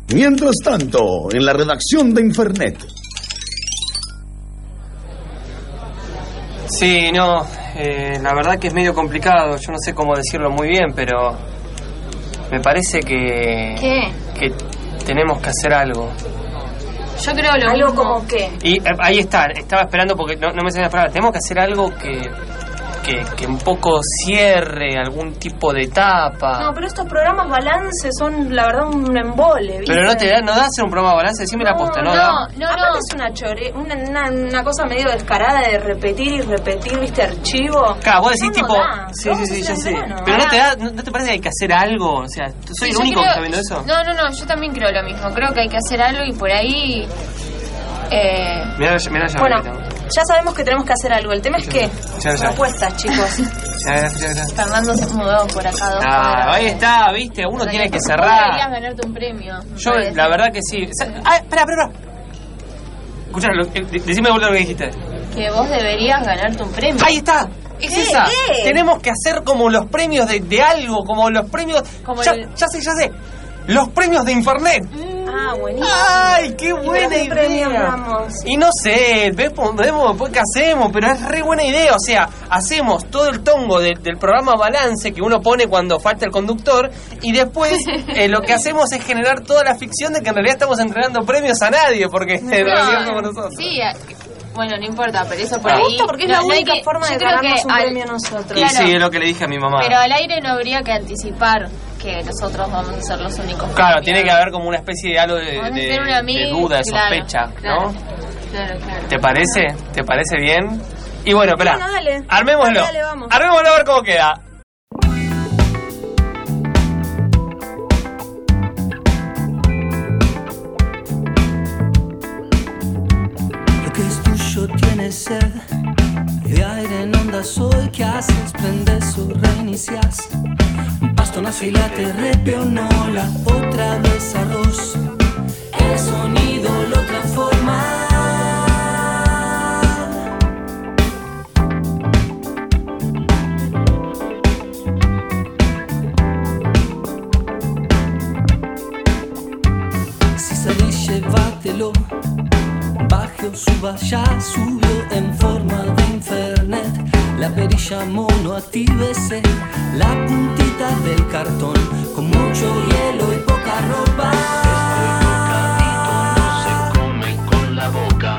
Mientras tanto, en la redacción de Infernet. Sí, no, la verdad que es medio complicado, yo no sé cómo decirlo muy bien, pero me parece que... ¿Qué? Que tenemos que hacer algo. Yo creo lo ¿Algo mismo. como qué? Y ahí está, estaba esperando porque no me salía la palabra. Tenemos que hacer algo que un poco cierre algún tipo de etapa. No, pero estos programas balance son, la verdad, un embole, ¿viste? Pero no da hacer un programa de balance, decime la posta, ¿no? No. Aparte es una cosa medio descarada de repetir, ¿viste? Archivo. Claro, vos decís No tipo... da. Sí, Vamos a ya hacer sé. en verano. Pero ¿no te parece que hay que hacer algo? O sea, ¿soy el Sí, único que está viendo eso? No, yo también creo lo mismo. Creo que hay que hacer algo y por ahí... Mirá ya. Bueno, ya sabemos que tenemos que hacer algo. El tema es que... Ya. Propuestas, chicos. Ya. Fernando se mudó por acá 2 cuadras. Ahí está, viste, uno tiene que Vos cerrar. deberías ganarte un premio. Yo, la verdad que sí. Espera. Escuchá, decime vos lo que dijiste. Que vos deberías ganarte un premio. Ahí está. Es esa. ¿Qué? Tenemos que hacer como los premios de algo, como los premios... Como ya sé. Los premios de Infernet. Ah, buenísimo. ¡Ay, qué buena ¿Qué premios idea! damos? Y no sé, vemos después qué hacemos, pero es re buena idea. O sea, hacemos todo el tongo del programa Balance que uno pone cuando falta el conductor y después lo que hacemos es generar toda la ficción de que en realidad estamos entregando premios a nadie, porque en realidad somos nosotros. Sí, bueno, no importa, pero eso por Me ahí... gusta porque es la única forma de ganarnos un al- premio nosotros. Y sí, es lo que le dije a mi mamá. Pero al aire no habría que anticipar que nosotros vamos a ser los únicos. Claro, tiene que haber como una especie de algo Vamos a hacer una de duda, de sospecha, ¿no? Claro. ¿Te parece? ¿Te parece bien? Y bueno, espera. Bueno, dale. Armémoslo. Dale, vamos. Armémoslo a ver cómo queda. Lo que es tuyo tiene sed de aire en ondas hoy. ¿Qué haces? Prendes o reinicias. Bastonazo y late, repionola, otra vez arroz. El sonido lo transforma. Si salís, llévatelo. Baje o suba, ya subió en forma de Infernet. La perilla mono, actívese. La puntita del cartón con mucho hielo y poca ropa. Este bocadito no se come con la boca.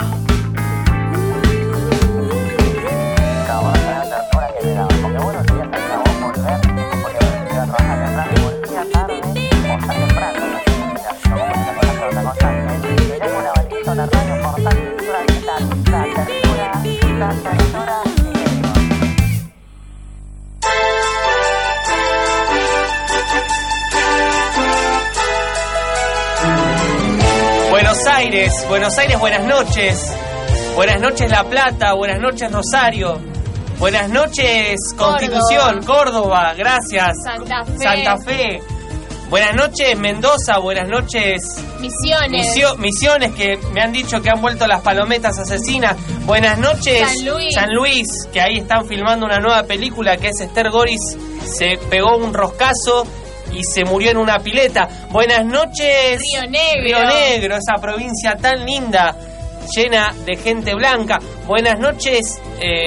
Buenos Aires, buenas noches. Buenas noches La Plata, buenas noches Rosario. Buenas noches Constitución, Córdoba, gracias. Santa Fe. Buenas noches Mendoza, buenas noches Misiones. Misiones, que me han dicho que han vuelto las palometas asesinas. Buenas noches San Luis, que ahí están filmando una nueva película que es Esther Goris. Se pegó un roscazo y se murió en una pileta. Buenas noches Río Negro, esa provincia tan linda, llena de gente blanca. Buenas noches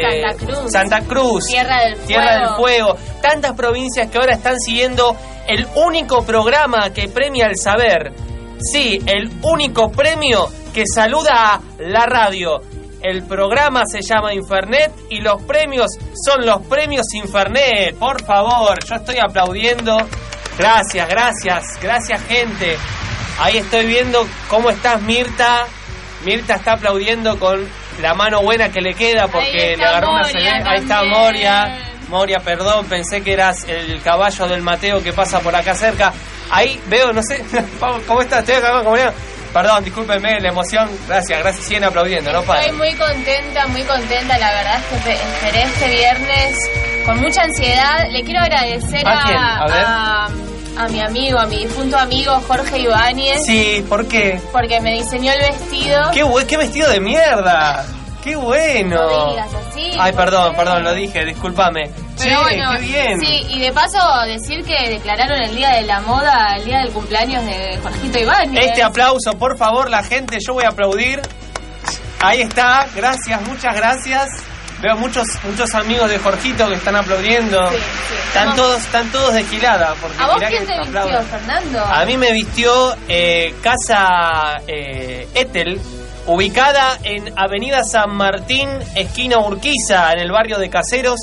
Santa Cruz, Tierra del Fuego. Tantas provincias que ahora están siguiendo el único programa que premia el saber. Sí, el único premio que saluda a la radio. El programa se llama Infernet y los premios son los premios Infernet. Por favor, yo estoy aplaudiendo. Gracias gente. Ahí estoy viendo cómo estás, Mirta. Mirta está aplaudiendo con la mano buena que le queda porque le agarró una cerveza. Ahí está Moria. Moria, perdón, pensé que eras el caballo del Mateo que pasa por acá cerca. Ahí veo, no sé, ¿cómo estás? Estoy acá con Moria. Perdón, discúlpenme la emoción. Gracias, siguen aplaudiendo, ¿no? Estoy muy contenta, la verdad es que esperé este viernes con mucha ansiedad. Le quiero agradecer a mi amigo, a mi difunto amigo Jorge Ibáñez. Sí, ¿por qué? Porque me diseñó el vestido. ¡Qué vestido de mierda! ¡Qué bueno! No digas así. Ay, perdón, lo dije, discúlpame. Pero bueno, qué bien. Sí, y de paso decir que declararon el Día de la Moda, el día del cumpleaños de Jorgito Ibáñez. Este aplauso, por favor, la gente, yo voy a aplaudir. Ahí está, gracias, muchas gracias. Veo muchos amigos de Jorgito que están aplaudiendo. Sí. Están todos de gilada. Porque ¿A vos mirá quién que te vistió, aplauden. Fernando? A mí me vistió Casa Etel, ubicada en Avenida San Martín, esquina Urquiza, en el barrio de Caseros.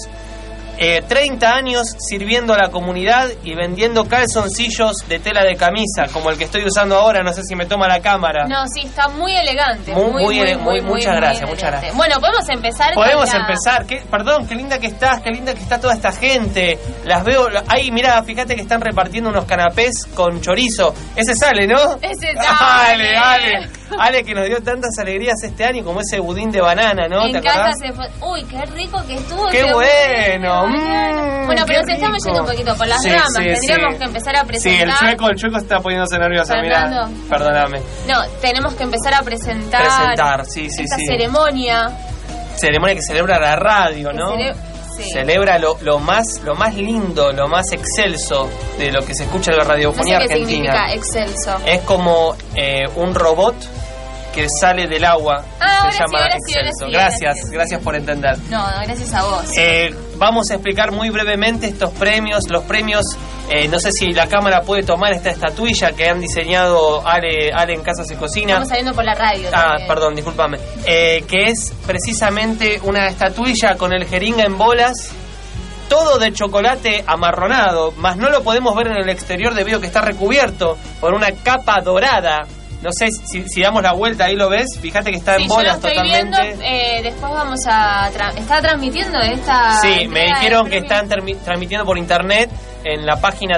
30 años sirviendo a la comunidad y vendiendo calzoncillos de tela de camisa, como el que estoy usando ahora, no sé si me toma la cámara. No, sí, está muy elegante. Muchas gracias, muchas gracias. Bueno, podemos empezar. Podemos empezar. Perdón, qué linda que está toda esta gente. Las veo. Ahí, mirá, fíjate que están repartiendo unos canapés con chorizo. Ese sale, ¿no? Ese sale. Ale, que nos dio tantas alegrías este año, como ese budín de banana, ¿no? En ¿Te casa acordás? se fue. Uy, qué rico que estuvo. ¡Qué bueno! Bueno, qué pero nos estamos rico. yendo un poquito por las Sí, ramas. sí, Tendríamos sí. que empezar a presentar. Sí, el chueco está poniéndose nervioso, mirá. Fernando. Perdóname. No, tenemos que empezar a presentar. Sí. Esta ceremonia. Ceremonia que celebra la radio, ¿no? Sí. Celebra lo más lindo, lo más excelso de lo que se escucha en la radiofonía no sé argentina. qué significa excelso. Es como un robot que sale del agua. Ah, se llama excelso. Gracias por entender. No, gracias a vos. Vamos a explicar muy brevemente estos premios. Los premios, no sé si la cámara puede tomar esta estatuilla que han diseñado Ale en Casa Se Cocina. Estamos saliendo por la radio. También. Perdón, discúlpame. Que es precisamente una estatuilla con el jeringa en bolas, todo de chocolate amarronado, más no lo podemos ver en el exterior debido a que está recubierto por una capa dorada. No sé si damos la vuelta, ahí lo ves. Fíjate que está en bolas yo lo estoy totalmente. Viendo, después vamos a... ¿Está transmitiendo esta...? Sí, me dijeron que están transmitiendo por internet en la página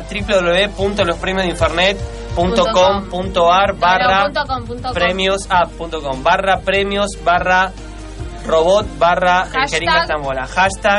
www.lospremiosdeinternet.com.ar /premios/robot /el jeringa está en bola. Hashtag.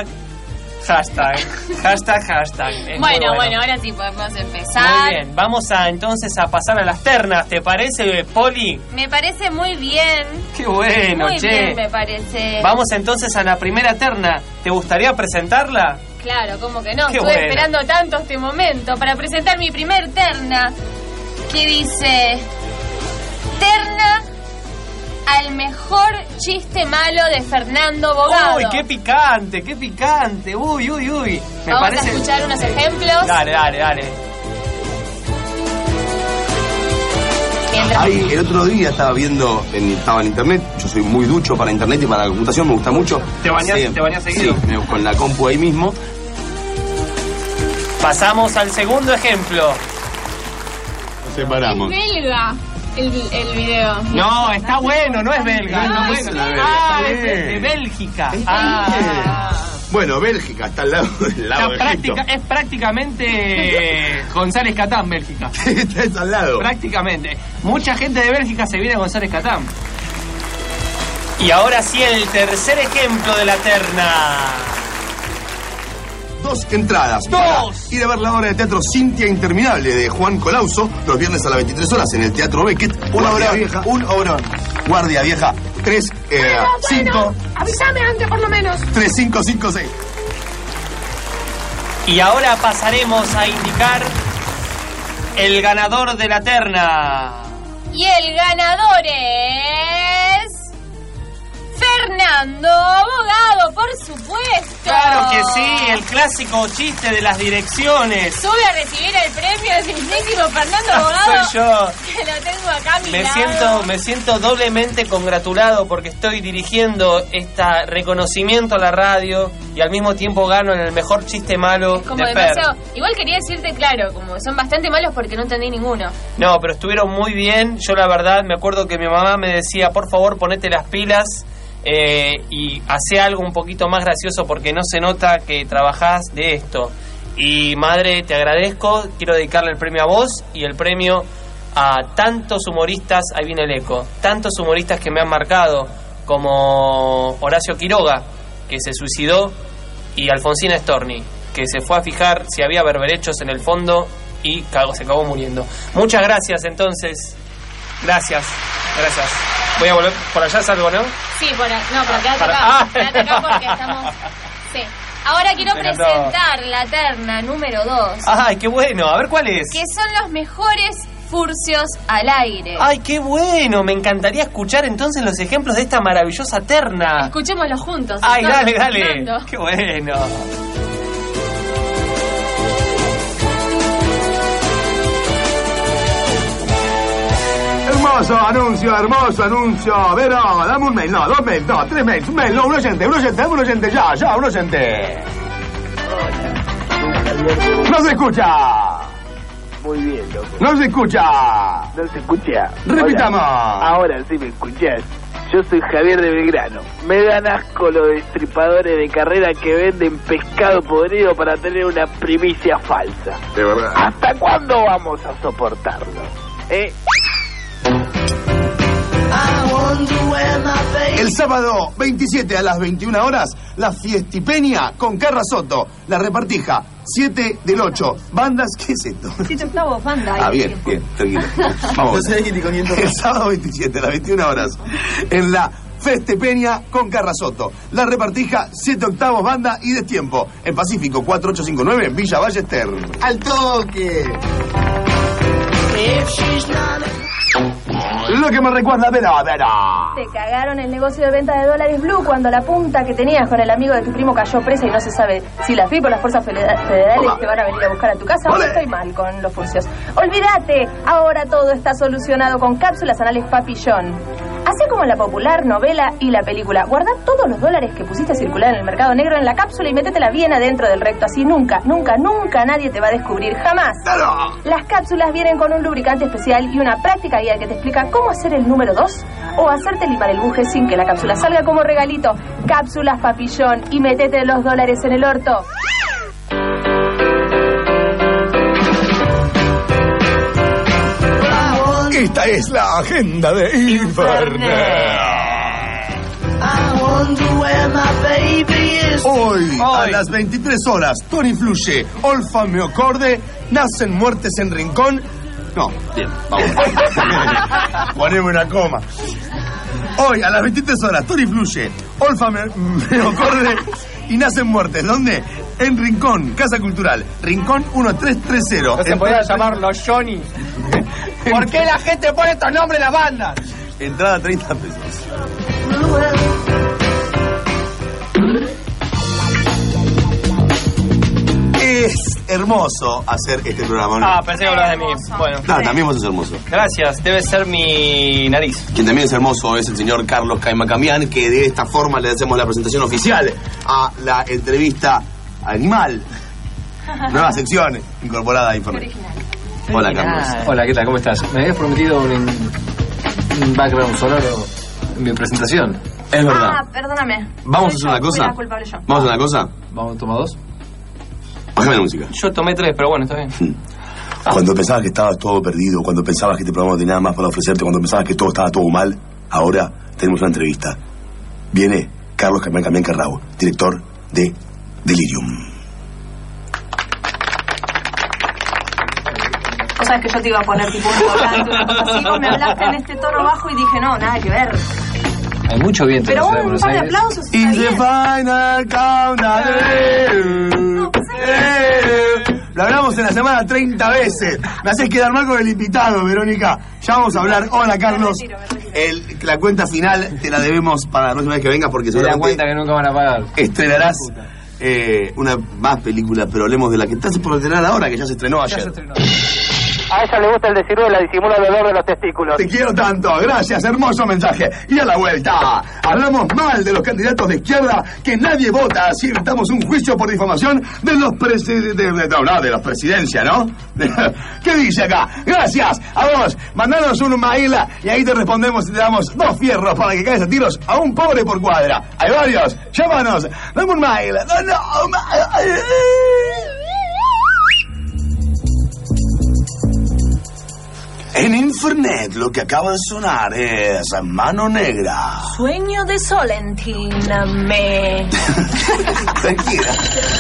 Bueno, ahora sí podemos empezar. Muy bien, vamos entonces a pasar a las ternas. ¿Te parece, Poli? Me parece muy bien. Qué bueno, muy che. Bien, me parece. Vamos entonces a la primera terna. ¿Te gustaría presentarla? Claro, como que no. Qué Estuve bueno. esperando tanto este momento para presentar mi primer terna. Que dice... Terna al mejor chiste malo de Fernando Bogado. Uy, qué picante. Uy. Vamos a escuchar unos ejemplos. Dale. Mientras... Ahí, el otro día estaba en internet. Yo soy muy ducho para internet y para la computación, me gusta mucho. ¿Te bañás seguido? Sí, con la compu ahí mismo. Pasamos al segundo ejemplo. Nos separamos. Es belga el video. No, está bueno, no es belga. No, está es bueno. belga, está Es bien. de Bélgica. Bueno, Bélgica está al lado del lado de Egipto. Es prácticamente González Catán, Bélgica. Está al lado. Prácticamente. Mucha gente de Bélgica se viene a González Catán. Y ahora sí, el tercer ejemplo de la terna. 2 entradas. ¡Dos! Para ir a ver la obra de teatro Cintia Interminable de Juan Colauso los viernes a las 23 horas en el Teatro Beckett. Un obrón. Guardia Vieja. 3, 5. Avísame antes por lo menos. 3, 5, 5, 6. Y ahora pasaremos a indicar el ganador de la terna. Y el ganador es... Fernando Bogado, por supuesto. Claro que sí, el clásico chiste de las direcciones. Sube a recibir el premio del mismísimo Fernando Bogado. Soy yo. Que lo tengo acá a mi lado. Me siento doblemente congratulado porque estoy dirigiendo este reconocimiento a la radio y al mismo tiempo gano en el mejor chiste malo Como de Fer. demasiado. Igual quería decirte, claro, como son bastante malos porque no entendí ninguno. No, pero estuvieron muy bien. Yo la verdad me acuerdo que mi mamá me decía, por favor, ponete las pilas y hace algo un poquito más gracioso porque no se nota que trabajás de esto. Y madre, te agradezco. Quiero dedicarle el premio a vos y el premio a tantos humoristas, ahí viene el eco, tantos humoristas que me han marcado, como Horacio Quiroga, que se suicidó, y Alfonsina Storni, que se fue a fijar si había berberechos en el fondo y se acabó muriendo. Muchas gracias, entonces. Gracias. Voy a volver. Por allá salgo, ¿no? Sí, no, pero quédate Para- acá. Ah. Quédate acá porque estamos... Sí. Ahora quiero Pero no. presentar la terna número 2. Ay, qué bueno. A ver, ¿cuál es? Que son los mejores furcios al aire. Ay, qué bueno. Me encantaría escuchar entonces los ejemplos de esta maravillosa terna. Escuchémoslo juntos. Ay, Estoy dale. imaginando. Qué bueno. Hermoso anuncio. Vero, dame un mail, no, 2 mails, no, 3 mails, un mail, no, un oyente, dame un oyente, ya, un oyente. No se escucha. Muy bien, loco. No se escucha. No se escucha. Repitamos. Hola. Ahora sí me escuchás. Yo soy Javier de Belgrano. Me dan asco los destripadores de carrera que venden pescado podrido para tener una primicia falsa. De verdad. ¿Hasta cuándo vamos a soportarlo? El sábado 27 a las 21 horas, la Fiestipenia con Carra Soto, la repartija 7 del 8. Bandas, ¿qué es esto? 7 octavos, banda. Ah, bien, tranquilo. Vamos. El sábado 27 a las 21 horas, en la Festepeña con Carra Soto, la repartija 7 octavos, banda y destiempo. En Pacífico 4859, Villa Ballester. ¡Al toque! Lo que me recuerda, Vera. Te cagaron el negocio de venta de dólares Blue cuando la punta que tenías con el amigo de tu primo cayó presa y no se sabe si la FIP o las fuerzas federales te van a venir a buscar a tu casa. Ahora estoy mal con los furcios. Olvídate, ahora todo está solucionado con cápsulas anales Papillón. Así como la popular novela y la película, guarda todos los dólares que pusiste a circular en el mercado negro en la cápsula y métetela bien adentro del recto. Así nunca nadie te va a descubrir, jamás. Las cápsulas vienen con un lubricante especial y una práctica guía que te explica cómo hacer el número 2 o hacerte limar el buje sin que la cápsula salga como regalito. Cápsulas Papillón y métete los dólares en el orto. Esta es la agenda de Infernet. Hoy, a las 23 horas, Tony Fluye, Olfa Meocorde, Nacen Muertes en Rincón. No, bien, vamos. Poneme una coma. Hoy, a las 23 horas, Tony Fluye, Olfa Meocorde y Nacen Muertes. ¿Dónde? En Rincón, Casa Cultural. Rincón 1330. No se podía llamar los Johnny. ¿Por qué la gente pone estos nombres en las bandas? Entrada 30 pesos. Es hermoso hacer este programa, ¿no? Ah, pensé que hablabas de mí. Bueno. No, también vos sos hermoso. Gracias, debe ser mi nariz. Quien también es hermoso es el señor Carlos Caimacamián, que de esta forma le hacemos la presentación oficial a la entrevista animal. Nueva sección incorporada a Infernet. Hola, Carlos. Hola, ¿qué tal? ¿Cómo estás? Me habías prometido un background sonoro en mi presentación. Es verdad. Ah, perdóname. ¿Vamos a hacer una cosa? Fui la culpable yo. ¿Vamos a hacer una cosa? ¿Vamos a tomar 2? Bájame la música. Yo tomé 3, pero bueno, está bien. Cuando pensabas que estabas todo perdido, cuando pensabas que este programa no tenía nada más para ofrecerte, cuando pensabas que todo estaba todo mal, ahora tenemos una entrevista. Viene Carlos Caimacamián Carrao, director de Delirium. O sabes que yo te iba a poner tipo un volante, una cosa así. Vos me hablaste en este tono bajo y dije, no, nada que ver. Hay mucho viento en Pero la ciudad de un Buenos par de Aires. aplausos. Está It's the bien. final countdown. Lo hablamos en la semana 30 veces. Me haces quedar mal con el invitado, Verónica. Ya vamos a hablar. Hola, Carlos. Me retiro. La cuenta final te la debemos para la próxima vez que vengas porque Se dan seguramente cuenta que nunca van a pagar. estrenarás una más película, pero hablemos de la que estás por estrenar ahora, que ya se estrenó ayer. A ella le gusta el de ciruela, disimula el dolor de los testículos. Te quiero tanto, gracias, hermoso mensaje. Y a la vuelta, hablamos mal de los candidatos de izquierda que nadie vota, así evitamos un juicio por difamación de los de los presidencia, ¿no? ¿Qué dice acá? Gracias a vos, mandanos un mail y ahí te respondemos y te damos 2 fierros para que caigas a tiros a un pobre por cuadra. Hay varios, llámanos, dame un mail. En Infernet lo que acaba de sonar es Mano Negra. Sueño de Solentíname. Tranquila.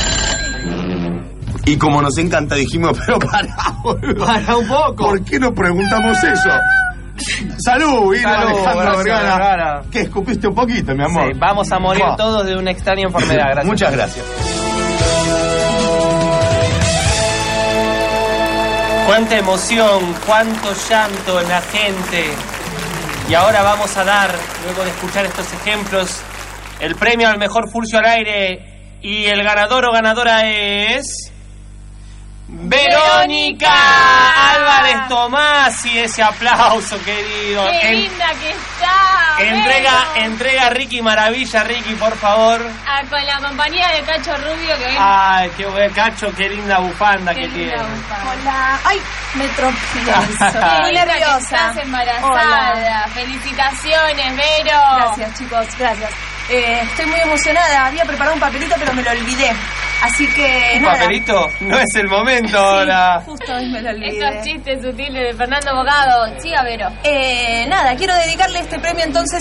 Y como nos encanta dijimos, pero para un poco. ¿Por qué no preguntamos eso? Salud, Irma Alejandra gracias, Vergara. Vergara. Que escupiste un poquito, mi amor. Sí, vamos a morir Buah. todos de una extraña enfermedad. Gracias. Muchas gracias. Cuánta emoción, cuánto llanto en la gente. Y ahora vamos a dar, luego de escuchar estos ejemplos, el premio al mejor Furcio al aire. Y el ganador o ganadora es... Verónica Álvarez Tomás. Y ese aplauso, querido. ¡Qué linda que está! Entrega a Ricky Maravilla. Ricky, por favor. Con la compañía de Cacho Rubio que ven. Ay, qué buen Cacho, qué linda bufanda que tiene. Hola. Ay, me tropiezo. Muy nerviosa. Estás embarazada. Hola. Felicitaciones, Vero. Gracias, chicos, gracias. Estoy muy emocionada. Había preparado un papelito, pero me lo olvidé. Así que ¿Un nada. papelito? No es el momento ahora. Justo hoy me lo olvidé. Estos chistes sutiles de Fernando Bogado. Siga, Vero. Nada, quiero dedicarle este premio entonces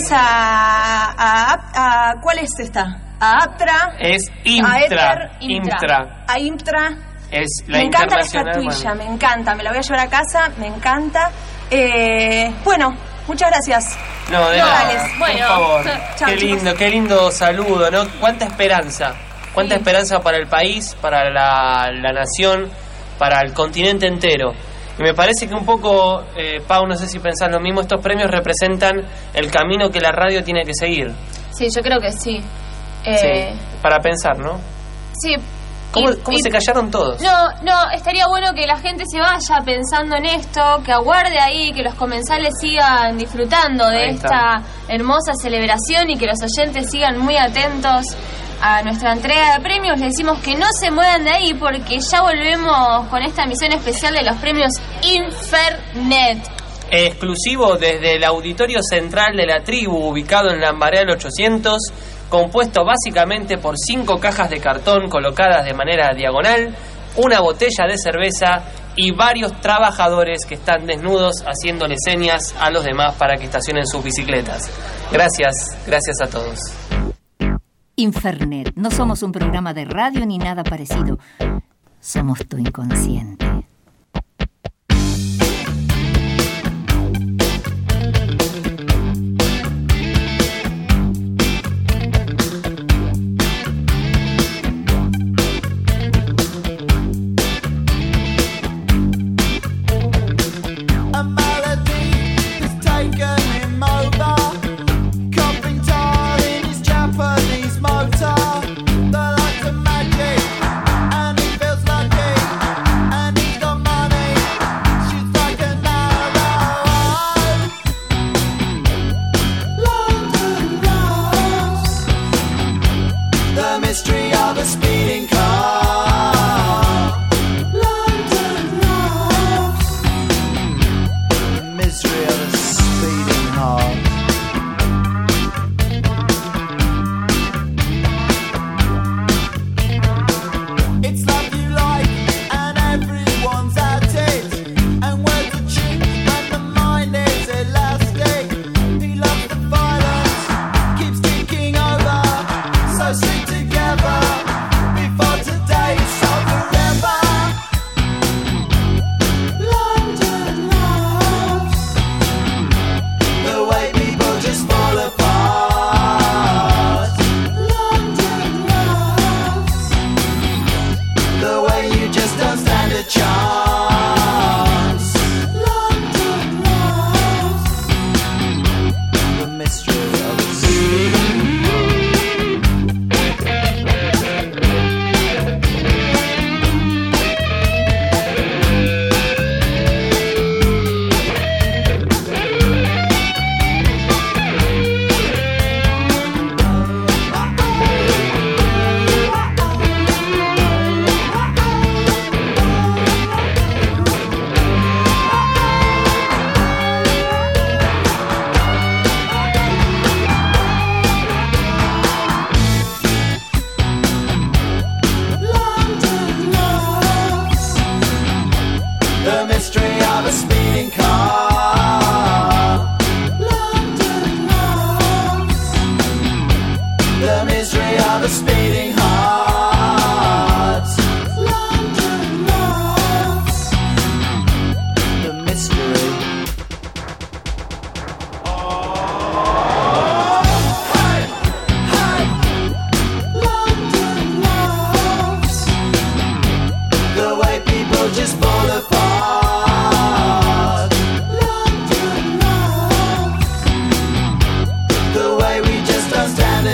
a ¿cuál es esta? A Aptra. Es A Intra. Ether, Intra. A Intra. Es la Me encanta la internacional. estatuilla, me encanta. Me la voy a llevar a casa, me encanta. Bueno, muchas gracias. No, de nada. Dale. Por favor. Chao, Qué lindo saludo, ¿no? Cuánta esperanza. Cuánta esperanza para el país, para la nación, para el continente entero. Y me parece que un poco, Pau, no sé si pensás lo mismo, estos premios representan el camino que la radio tiene que seguir. Sí, yo creo que sí. Sí, para pensar, ¿no? Sí. ¿Cómo se callaron todos? No, estaría bueno que la gente se vaya pensando en esto, que aguarde ahí, que los comensales sigan disfrutando de esta hermosa celebración y que los oyentes sigan muy atentos a nuestra entrega de premios. Les decimos que no se muevan de ahí porque ya volvemos con esta emisión especial de los premios Infernet. Exclusivo desde el auditorio central de la tribu, ubicado en Lambareal 800, compuesto básicamente por 5 cajas de cartón colocadas de manera diagonal, una botella de cerveza y varios trabajadores que están desnudos haciéndole señas a los demás para que estacionen sus bicicletas. Gracias a todos. Infernet, no somos un programa de radio ni nada parecido. Somos tu inconsciente. And he feels lucky, and he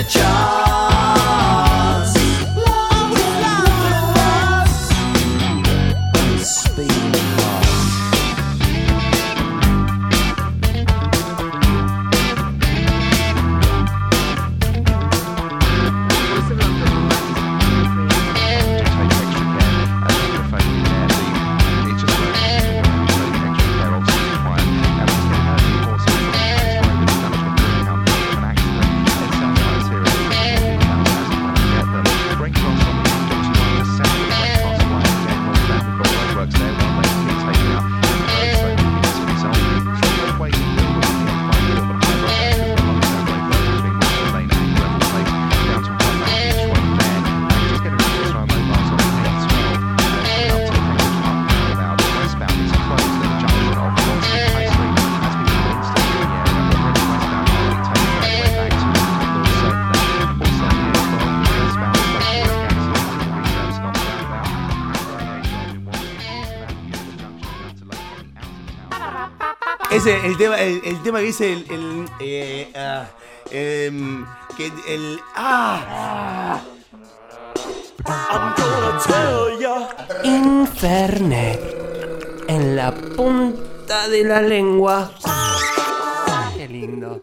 Ese, el tema que dice Infernet en la punta de la lengua. Qué lindo.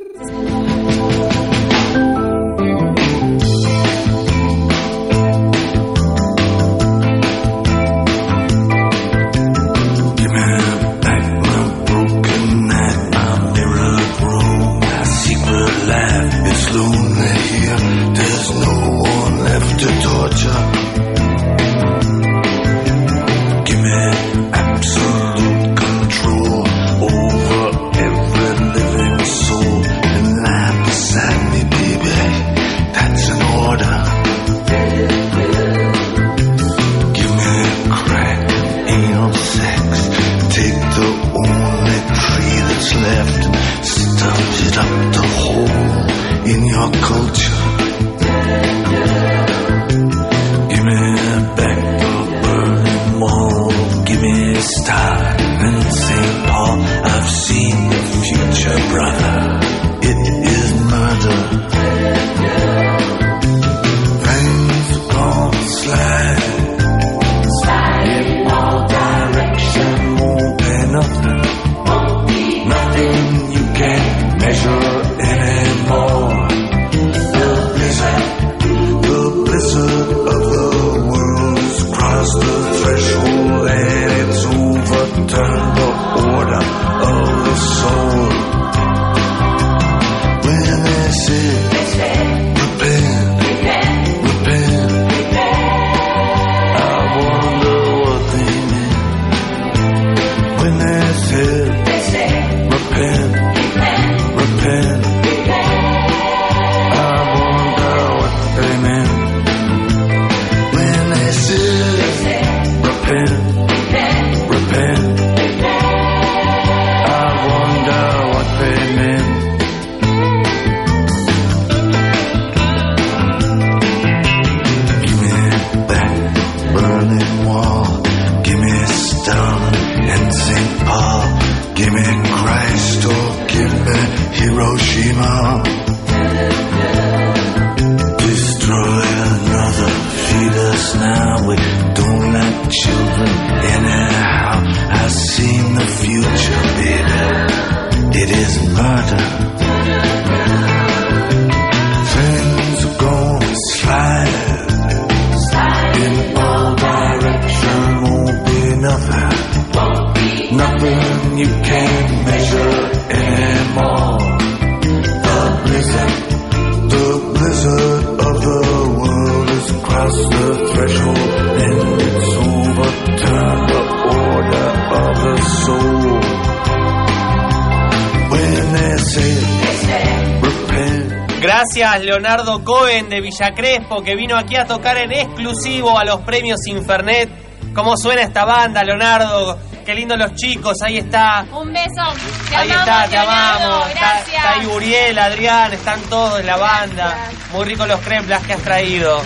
Gracias Leonardo Cohen de Villa Crespo, que vino aquí a tocar en exclusivo a los premios Infernet. ¿Cómo suena esta banda, Leonardo? Qué lindo los chicos, ahí está. Un beso. Ahí está, te amamos. Está ahí Uriel, Adrián, están todos en la banda. Gracias. Muy ricos los creplas que has traído.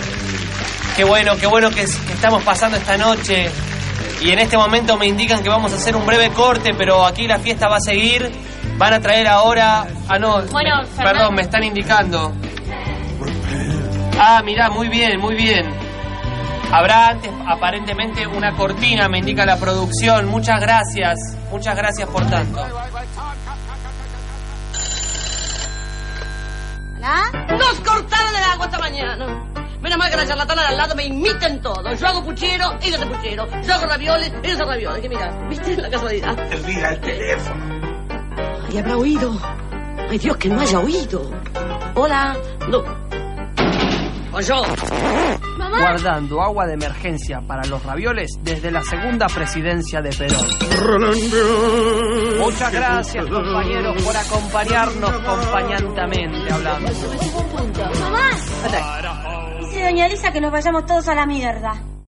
Qué bueno que estamos pasando esta noche. Y en este momento me indican que vamos a hacer un breve corte, pero aquí la fiesta va a seguir. Van a traer ahora... Ah, no, bueno, perdón, me están indicando. Ah, mirá, muy bien, muy bien. Habrá antes, aparentemente, una cortina, me indica la producción. Muchas gracias por tanto. Nos cortaron el agua esta mañana. Menos mal que la charlatana de al lado me imiten todo. Yo hago puchero, ellos hacen puchero. Yo hago ravioles, ellos hacen ravioles. Que mira, ¿viste la casualidad? Mira el teléfono. Ay, habrá oído. Ay, Dios, que no haya oído. Hola. No. O yo. Mamá. Guardando agua de emergencia para los ravioles desde la segunda presidencia de Perón. Muchas gracias, compañeros, por acompañarnos acompañantamente hablando. Mamá. Dice doña Elisa que nos vayamos todos a la mierda.